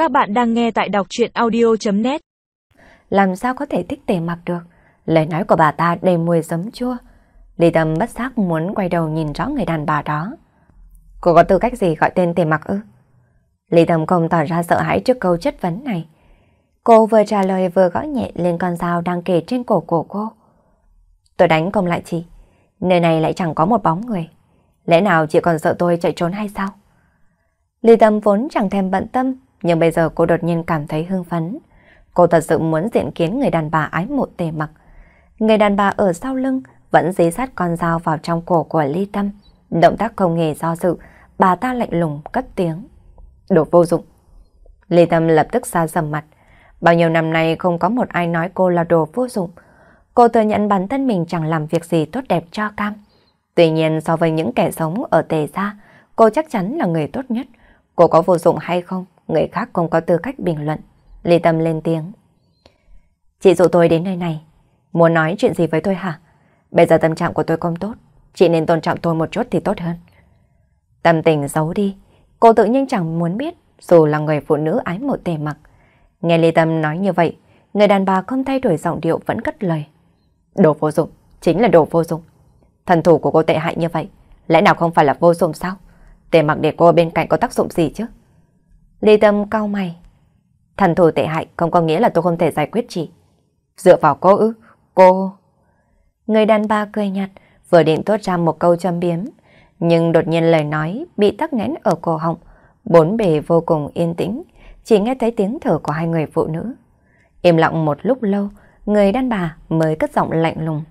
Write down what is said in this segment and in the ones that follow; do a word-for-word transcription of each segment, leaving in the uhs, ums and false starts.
Các bạn đang nghe tại đọc truyện audio chấm net. Làm sao có thể thích Tề Mặc được? Lời nói của bà ta đầy mùi giấm chua. Lý Tâm bất giác muốn quay đầu nhìn rõ người đàn bà đó. Cô có tư cách gì gọi tên Tề Mặc ư? Lý Tâm không tỏ ra sợ hãi trước câu chất vấn này. Cô vừa trả lời vừa gõ nhẹ lên con dao đang kề trên cổ của cô. Tôi đánh không lại chị. Nơi này lại chẳng có một bóng người. Lẽ nào chị còn sợ tôi chạy trốn hay sao? Lý Tâm vốn chẳng thèm bận tâm, nhưng bây giờ cô đột nhiên cảm thấy hưng phấn. Cô thật sự muốn diện kiến người đàn bà ái mộ Tề Mặc. Người đàn bà ở sau lưng vẫn dí sát con dao vào trong cổ của Lý Tâm. Động tác không hề do dự, bà ta lạnh lùng cất tiếng. Đồ vô dụng. Lý Tâm lập tức xa sầm mặt. Bao nhiêu năm nay không có một ai nói cô là đồ vô dụng. Cô thừa nhận bản thân mình chẳng làm việc gì tốt đẹp cho cam. Tuy nhiên so với những kẻ sống ở Tề gia, cô chắc chắn là người tốt nhất. Cô có vô dụng hay không, người khác không có tư cách bình luận. Lý Tâm lên tiếng. Chị dụ tôi đến nơi này, muốn nói chuyện gì với tôi hả? Bây giờ tâm trạng của tôi không tốt, chị nên tôn trọng tôi một chút thì tốt hơn. Tâm tình giấu đi, cô tự nhiên chẳng muốn biết, dù là người phụ nữ ái mộ Tề Mặc. Nghe Lý Tâm nói như vậy, người đàn bà không thay đổi giọng điệu vẫn cất lời. Đồ vô dụng, chính là đồ vô dụng. Thần thủ của cô tệ hại như vậy, lẽ nào không phải là vô dụng sao? Tề Mặc để cô ở bên cạnh có tác dụng gì chứ? Lý Tâm cau mày. Thần thủ tệ hại không có nghĩa là tôi không thể giải quyết chị. Dựa vào cô ư? Cô... Người đàn bà cười nhạt, vừa định thốt ra một câu châm biếm, nhưng đột nhiên lời nói bị tắc nghẽn ở cổ họng. Bốn bề vô cùng yên tĩnh, chỉ nghe thấy tiếng thở của hai người phụ nữ. Im lặng một lúc lâu, người đàn bà mới cất giọng lạnh lùng.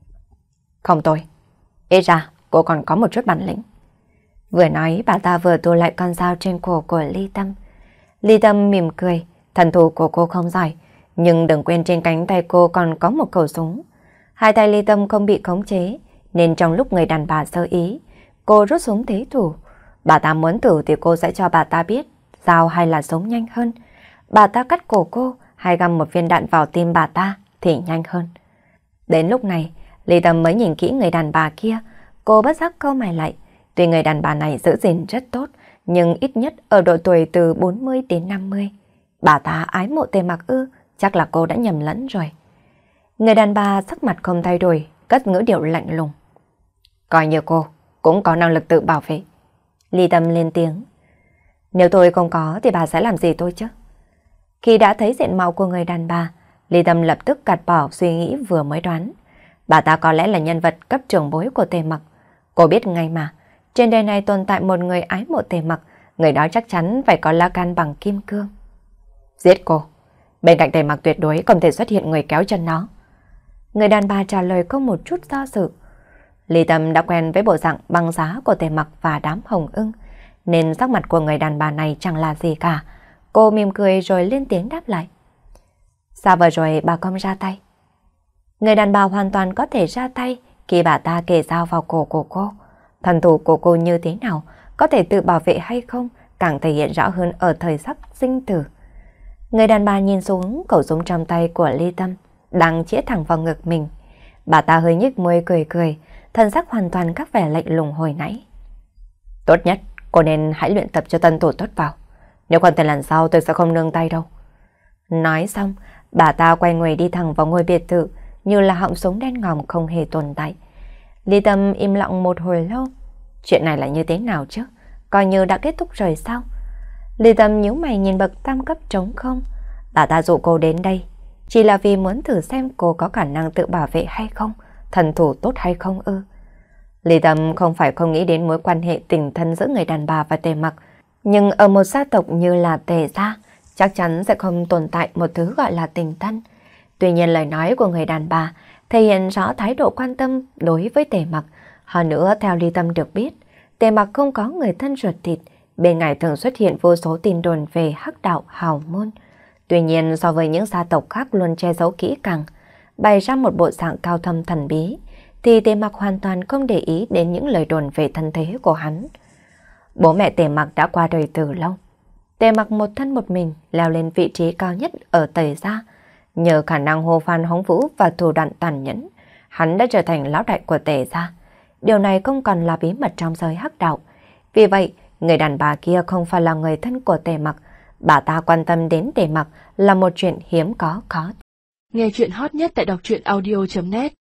Không tôi. Ít ra, cô còn có một chút bản lĩnh. Vừa nói, bà ta vừa thu lại con dao trên cổ của Lý Tâm. Lý Tâm mỉm cười, thần thủ của cô không giỏi, nhưng đừng quên trên cánh tay cô còn có một khẩu súng. Hai tay Lý Tâm không bị khống chế, nên trong lúc người đàn bà sơ ý, cô rút súng thế thủ. Bà ta muốn thử thì cô sẽ cho bà ta biết, dao hay là súng nhanh hơn. Bà ta cắt cổ cô, hay găm một viên đạn vào tim bà ta thì nhanh hơn. Đến lúc này, Lý Tâm mới nhìn kỹ người đàn bà kia, cô bất giác cau mày lại. Tuy người đàn bà này giữ gìn rất tốt, nhưng ít nhất ở độ tuổi từ bốn mươi đến năm mươi. Bà ta ái mộ Tề Mặc ư, chắc là cô đã nhầm lẫn rồi. Người đàn bà sắc mặt không thay đổi, cất ngữ điệu lạnh lùng. Coi như cô cũng có năng lực tự bảo vệ. Lý Tâm lên tiếng. Nếu tôi không có thì bà sẽ làm gì tôi chứ? Khi đã thấy diện mạo của người đàn bà, Lý Tâm lập tức gạt bỏ suy nghĩ vừa mới đoán. Bà ta có lẽ là nhân vật cấp trưởng bối của Tề Mặc. Cô biết ngay mà, trên đời này tồn tại một người ái mộ Tề Mặc, người đó chắc chắn phải có lá gan bằng kim cương. Giết cô. Bên cạnh Tề Mặc tuyệt đối không thể xuất hiện người kéo chân nó. Người đàn bà trả lời không một chút do dự. Lý Tâm đã quen với bộ dạng băng giá của Tề Mặc và đám hồng ưng, nên sắc mặt của người đàn bà này chẳng là gì cả. Cô mỉm cười rồi lên tiếng đáp lại. Sao vừa rồi bà không ra tay? Người đàn bà hoàn toàn có thể ra tay khi bà ta kề dao vào cổ của cô. Thần thủ của cô như thế nào, có thể tự bảo vệ hay không, càng thể hiện rõ hơn ở thời khắc sinh tử. Người đàn bà nhìn xuống khẩu súng trong tay của Lý Tâm, đang chĩa thẳng vào ngực mình. Bà ta hơi nhếch môi cười cười, thần sắc hoàn toàn khác vẻ lạnh lùng hồi nãy. Tốt nhất, cô nên hãy luyện tập cho tân thủ tốt vào. Nếu không thì lần sau tôi sẽ không nương tay đâu. Nói xong, bà ta quay người đi thẳng vào ngôi biệt thự, như là họng súng đen ngòm không hề tồn tại. Lý Tâm im lặng một hồi lâu. Chuyện này là như thế nào chứ? Coi như đã kết thúc rồi sao? Lý Tâm nhíu mày nhìn bậc tam cấp trống không. Bà ta dụ cô đến đây chỉ là vì muốn thử xem cô có khả năng tự bảo vệ hay không, thần thủ tốt hay không ư. Lý Tâm không phải không nghĩ đến mối quan hệ tình thân giữa người đàn bà và Tề Mặc, nhưng ở một gia tộc như là Tề gia, chắc chắn sẽ không tồn tại một thứ gọi là tình thân. Tuy nhiên lời nói của người đàn bà thể hiện rõ thái độ quan tâm đối với Tề Mặc. Hơn nữa, theo Lý Tâm được biết, Tề Mặc không có người thân ruột thịt, bên ngài thường xuất hiện vô số tin đồn về hắc đạo hào môn. Tuy nhiên, so với những gia tộc khác luôn che giấu kỹ càng, bày ra một bộ dạng cao thâm thần bí, thì Tề Mặc hoàn toàn không để ý đến những lời đồn về thân thế của hắn. Bố mẹ Tề Mặc đã qua đời từ lâu. Tề Mặc một thân một mình leo lên vị trí cao nhất ở Tề gia. Nhờ khả năng hô phan hống vũ và thủ đoạn tàn nhẫn, hắn đã trở thành lão đại của Tề gia. Điều này không còn là bí mật trong giới hắc đạo. Vì vậy, người đàn bà kia không phải là người thân của Tề Mặc, bà ta quan tâm đến Tề Mặc là một chuyện hiếm có khó. Nghe chuyện hot nhất tại đọc truyện audio chấm net